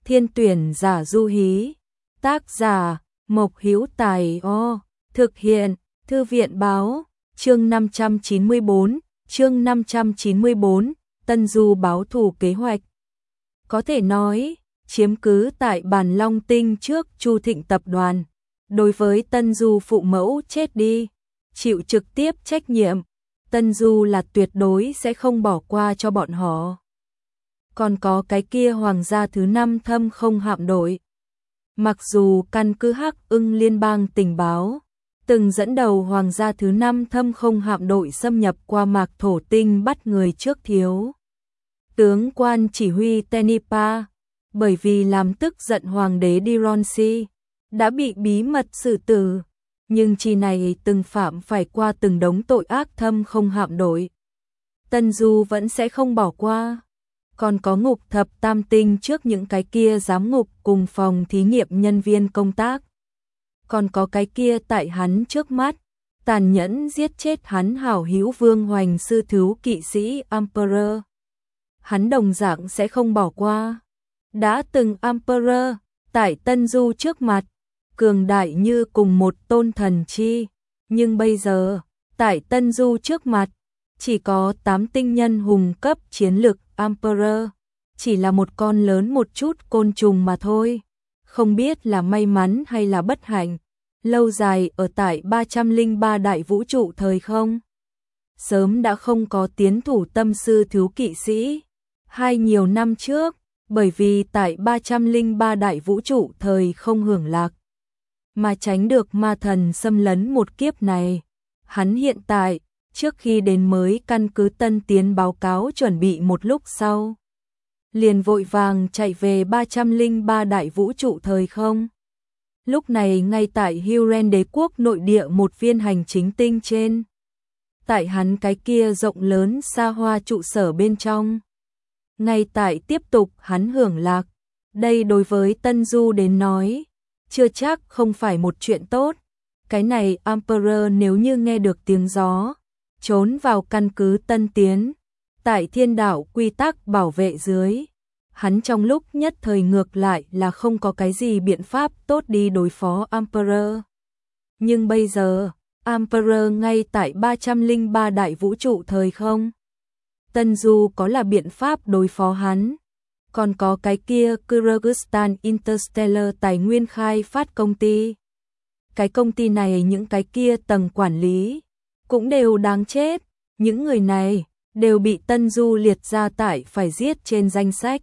Thiên tuyển giả du hí. Tác giả Mộc Hữu Tài. Thực hiện Thư viện báo. Chương 594, Tân Du báo thù kế hoạch. Có thể nói, chiếm cứ tại Bàn Long Tinh trước Chu Thịnh tập đoàn. Đối với Tân Du phụ mẫu chết đi, chịu trực tiếp trách nhiệm, Tân Du là tuyệt đối sẽ không bỏ qua cho bọn họ. Còn có cái kia Hoàng gia thứ 5 thâm không hạm đội. Mặc dù căn cứ Hắc Ưng liên bang tình báo từng dẫn đầu Hoàng gia thứ 5 thâm không hạm đội xâm nhập qua mạc thổ tinh bắt người trước thiếu tướng quan chỉ huy Tenipa, bởi vì làm tức giận Hoàng đế Dironsi, đã bị bí mật xử tử, nhưng chi này từng phạm phải qua từng đống tội ác thâm không hạm đội. Tân Du vẫn sẽ không bỏ qua. Còn có ngục thập tam tinh trước những cái kia giám ngục cùng phòng thí nghiệm nhân viên công tác. Còn có cái kia tại hắn trước mắt, tàn nhẫn giết chết hắn hảo hữu Vương Hoành sư thiếu kỵ sĩ Emperor. Hắn đồng dạng sẽ không bỏ qua. Đã từng Emperor, tại Tân Du trước mặt, cường đại như cùng một tôn thần chi. Nhưng bây giờ, tại Tân Du trước mặt, chỉ có 8 tinh nhân hùng cấp chiến lực Emperor. Chỉ là một con lớn một chút côn trùng mà thôi. Không biết là may mắn hay là bất hạnh. Lâu dài ở tại 303 đại vũ trụ thời không. Sớm đã không có tiến thủ tâm sư thiếu kỵ sĩ. Nhiều năm trước, bởi vì tại 303 đại vũ trụ thời không hưởng lạc, mà tránh được ma thần xâm lấn một kiếp này. Hắn hiện tại, trước khi đến mới căn cứ Tân Tiến báo cáo chuẩn bị một lúc sau, liền vội vàng chạy về 303 đại vũ trụ thời không. Lúc này ngay tại Huren đế quốc nội địa một viên hành chính tinh trên. Tại hắn cái kia rộng lớn xa hoa trụ sở bên trong. Ngay tại tiếp tục hắn hưởng lạc. Đây đối với Tân Du đến nói, chưa chắc không phải một chuyện tốt. Cái này Emperor nếu như nghe được tiếng gió, trốn vào căn cứ Tân Tiến, tại thiên đạo quy tắc bảo vệ dưới. Hắn trong lúc nhất thời ngược lại là không có cái gì biện pháp tốt đi đối phó Emperor. Nhưng bây giờ, Emperor ngay tại 303 đại vũ trụ thời không. Tân Du có là biện pháp đối phó hắn. Còn có cái kia Kyrgyzstan Interstellar tài nguyên khai phát công ty. Cái công ty này những cái kia tầng quản lý cũng đều đáng chết. Những người này đều bị Tân Du liệt ra tại phải giết trên danh sách.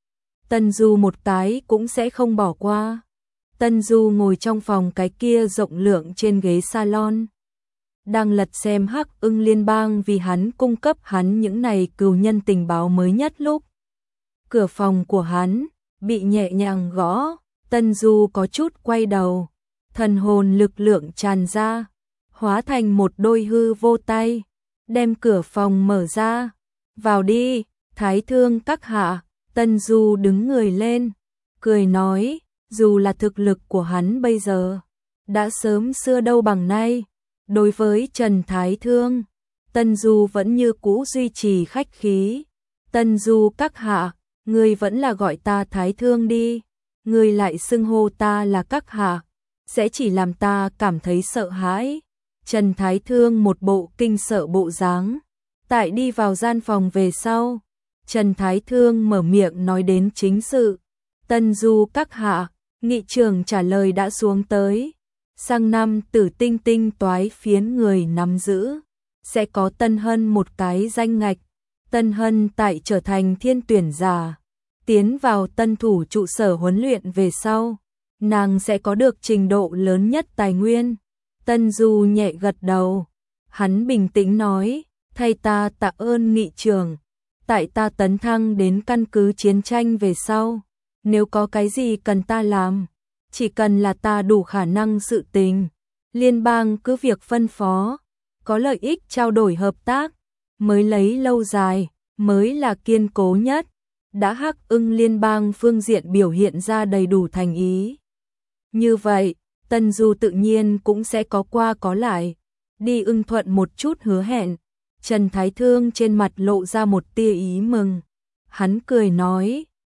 Tân Du một cái cũng sẽ không bỏ qua. Tân Du ngồi trong phòng cái kia rộng lượng trên ghế salon, đang lật xem Hắc Ưng liên bang vì hắn cung cấp hắn những này cừu nhân tình báo mới nhất lúc. Cửa phòng của hắn bị nhẹ nhàng gõ, Tân Du có chút quay đầu, thần hồn lực lượng tràn ra, hóa thành một đôi hư vô tay, đem cửa phòng mở ra. Vào đi, Thái Thương các hạ. Tân Du đứng người lên, cười nói, dù là thực lực của hắn bây giờ, đã sớm xưa đâu bằng nay. Đối với Trần Thái Thương, Tân Du vẫn như cũ duy trì khách khí. Tân Du các hạ, ngươi vẫn là gọi ta Thái Thương đi, ngươi lại xưng hô ta là các hạ, sẽ chỉ làm ta cảm thấy sợ hãi. Trần Thái Thương một bộ kinh sợ bộ dáng, tại đi vào gian phòng về sau. Trần Thái Thương mở miệng nói đến chính sự. Tân Du các hạ, nghị trưởng trả lời đã xuống tới. Sang năm Tử Tinh tinh toái phiến người nắm giữ, sẽ có Tân Hân một cái danh ngạch. Tân Hân tại trở thành thiên tuyển giả, tiến vào tân thủ trụ sở huấn luyện về sau, nàng sẽ có được trình độ lớn nhất tài nguyên. Tân Du nhẹ gật đầu, hắn bình tĩnh nói, thay ta tạ ơn nghị trưởng. Tại ta tấn thăng đến căn cứ chiến tranh về sau, nếu có cái gì cần ta làm, chỉ cần là ta đủ khả năng sự tình, liên bang cứ việc phân phó, có lợi ích trao đổi hợp tác, mới lấy lâu dài, mới là kiên cố nhất. Đã Hắc Ưng liên bang phương diện biểu hiện ra đầy đủ thành ý. Như vậy, Tân Du tự nhiên cũng sẽ có qua có lại, đi ưng thuận một chút hứa hẹn. Trần Thái Thương trên mặt lộ ra một tia ý mừng. Hắn cười nói,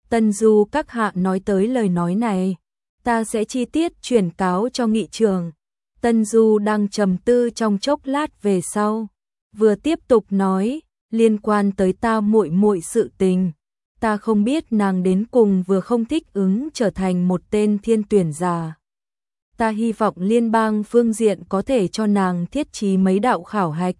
Tân Du các hạ nói tới lời nói này, ta sẽ chi tiết chuyển cáo cho nghị trường. Tân Du đang trầm tư trong chốc lát về sau, vừa tiếp tục nói, liên quan tới ta muội muội sự tình, ta không biết nàng đến cùng vừa không thích ứng trở thành một tên thiên tuyển giả. Ta hy vọng liên bang phương diện có thể cho nàng thiết trí mấy đạo khảo hạch.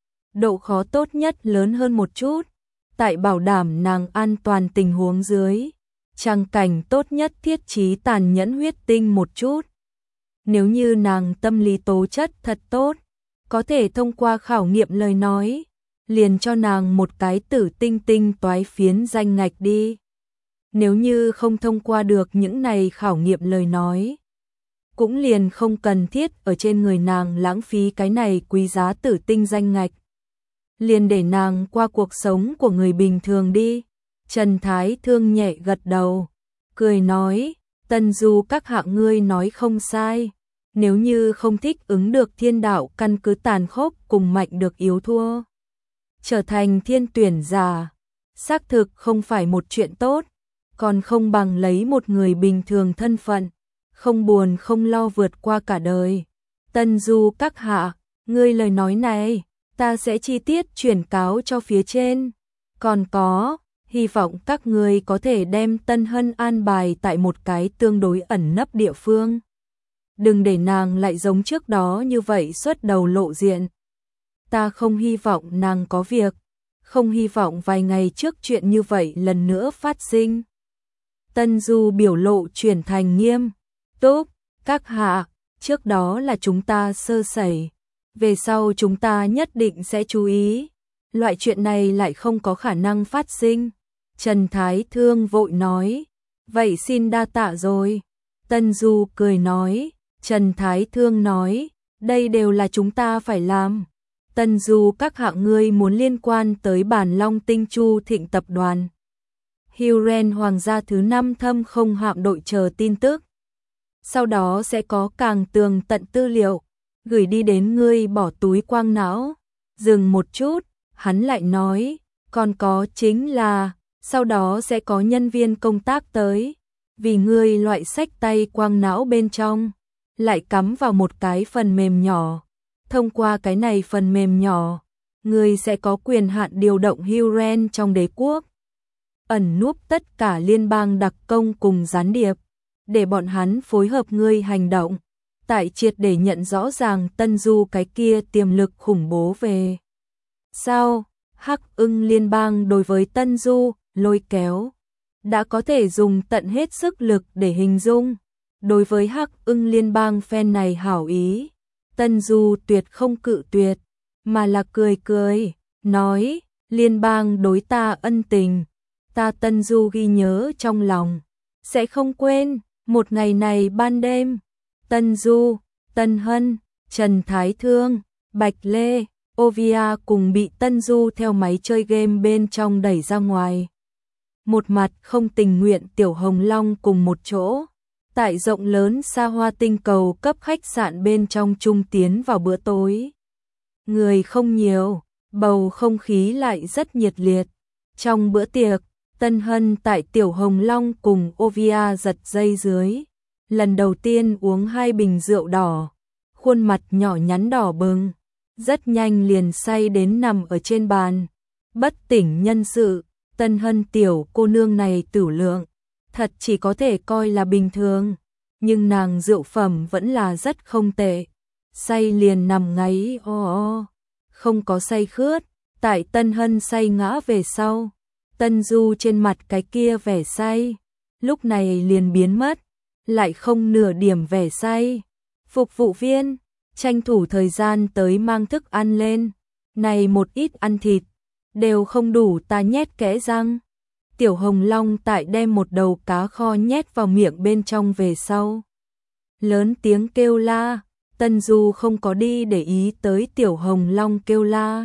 Độ khó tốt nhất lớn hơn một chút, tại bảo đảm nàng an toàn tình huống dưới. Trang cảnh tốt nhất thiết trí tàn nhẫn huyết tinh một chút. Nếu như nàng tâm lý tố chất thật tốt, có thể thông qua khảo nghiệm lời nói, liền cho nàng một cái tử tinh tinh toái phiến danh ngạch đi. Nếu như không thông qua được những này khảo nghiệm lời nói, cũng liền không cần thiết ở trên người nàng lãng phí cái này quý giá tử tinh danh ngạch. Liền để nàng qua cuộc sống của người bình thường đi. Trần Thái Thương nhẹ gật đầu, cười nói, Tân Du các hạ ngươi nói không sai. Nếu như không thích ứng được thiên đạo căn cứ tàn khốc cùng mạnh được yếu thua, trở thành thiên tuyển giả, xác thực không phải một chuyện tốt, còn không bằng lấy một người bình thường thân phận, không buồn không lo vượt qua cả đời. Tân Du các hạ, ngươi lời nói này, ta sẽ chi tiết chuyển cáo cho phía trên. Còn có, hy vọng các ngươi có thể đem Tân Hân an bài tại một cái tương đối ẩn nấp địa phương. Đừng để nàng lại giống trước đó như vậy xuất đầu lộ diện. Ta không hy vọng nàng có việc, không hy vọng vài ngày trước chuyện như vậy lần nữa phát sinh. Tân Du biểu lộ chuyển thành nghiêm túc, các hạ, trước đó là chúng ta sơ sẩy, về sau chúng ta nhất định sẽ chú ý, loại chuyện này lại không có khả năng phát sinh. Trần Thái Thương vội nói, vậy xin đa tạ rồi. Tân Du cười nói, Trần Thái Thương nói, đây đều là chúng ta phải làm. Tân Du các hạ ngươi muốn liên quan tới Bản Long Tinh Chu Thịnh tập đoàn. Huren Hoàng gia thứ 5 thâm không hạm đội chờ tin tức. Sau đó sẽ có càng tường tận tư liệu, gửi đi đến ngươi bỏ túi quang não. Dừng một chút, hắn lại nói, còn có chính là, sau đó sẽ có nhân viên công tác tới, vì ngươi loại sách tay quang não bên trong, lại cắm vào một cái phần mềm nhỏ. Thông qua cái này phần mềm nhỏ, ngươi sẽ có quyền hạn điều động Huren trong đế quốc, ẩn núp tất cả liên bang đặc công cùng gián điệp, để bọn hắn phối hợp ngươi hành động, tại triệt để nhận rõ ràng Tân Du cái kia tiềm lực khủng bố về. Sao, Hắc Ưng liên bang đối với Tân Du, lôi kéo, đã có thể dùng tận hết sức lực để hình dung. Đối với Hắc Ưng liên bang phen này hảo ý, Tân Du tuyệt không cự tuyệt, mà là cười cười, nói, liên bang đối ta ân tình, ta Tân Du ghi nhớ trong lòng, sẽ không quên. Một ngày này ban đêm, Tân Du, Tân Hân, Trần Thái Thương, Bạch Lê, Ovia cùng bị Tân Du theo máy chơi game bên trong đẩy ra ngoài. Một mặt không tình nguyện Tiểu Hồng Long cùng một chỗ, tại rộng lớn xa hoa tinh cầu cấp khách sạn bên trong chung tiến vào bữa tối. Người không nhiều, bầu không khí lại rất nhiệt liệt. Trong bữa tiệc, Tân Hân tại Tiểu Hồng Long cùng Ovia giật dây dưới, lần đầu tiên uống 2 bình rượu đỏ, khuôn mặt nhỏ nhắn đỏ bừng, rất nhanh liền say đến nằm ở trên bàn, bất tỉnh nhân sự. Tân Hân tiểu cô nương này tửu lượng, thật chỉ có thể coi là bình thường, nhưng nàng rượu phẩm vẫn là rất không tệ, say liền nằm ngáy không có say khướt. Tại Tân Hân say ngã về sau, Tân Du trên mặt cái kia vẻ say, lúc này liền biến mất, lại không nửa điểm vẻ say. Phục vụ viên, tranh thủ thời gian tới mang thức ăn lên, này một ít ăn thịt, đều không đủ ta nhét kẽ răng. Tiểu Hồng Long tại đem một đầu cá kho nhét vào miệng bên trong về sau, lớn tiếng kêu la. Tân Du không có đi để ý tới Tiểu Hồng Long kêu la,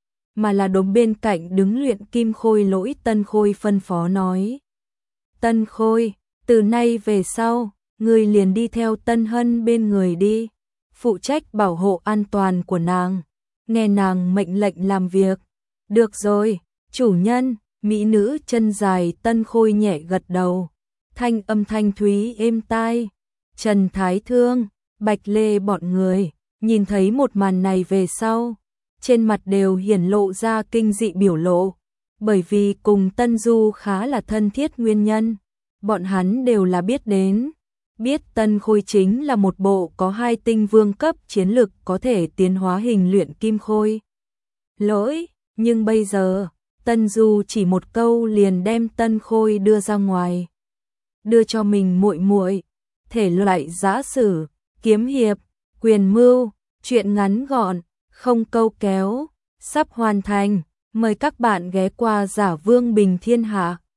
mà là đống bên cạnh đứng luyện kim khôi lỗi Tân Khôi phân phó nói. Tân Khôi, từ nay về sau, ngươi liền đi theo Tân Hân bên người đi, phụ trách bảo hộ an toàn của nàng, nghe nàng mệnh lệnh làm việc. Được rồi, chủ nhân. Mỹ nữ chân dài Tân Khôi nhẹ gật đầu, thanh âm thanh thúy êm tai. Trần Thái Thương, Bạch Lê bọn người, nhìn thấy một màn này về sau, trên mặt đều hiển lộ ra kinh dị biểu lộ, bởi vì cùng Tân Du khá là thân thiết nguyên nhân, bọn hắn đều là biết đến. Biết Tân Khôi chính là một bộ có 2 tinh vương cấp chiến lực có thể tiến hóa hình luyện kim khôi lỗi, nhưng bây giờ, Tân Du chỉ một câu liền đem Tân Khôi đưa ra ngoài. Đưa cho mình muội muội, thể loại giã sử, kiếm hiệp, quyền mưu, truyện ngắn gọn, không câu kéo, sắp hoàn thành, mời các bạn ghé qua Giả Vương Bình Thiên Hạ.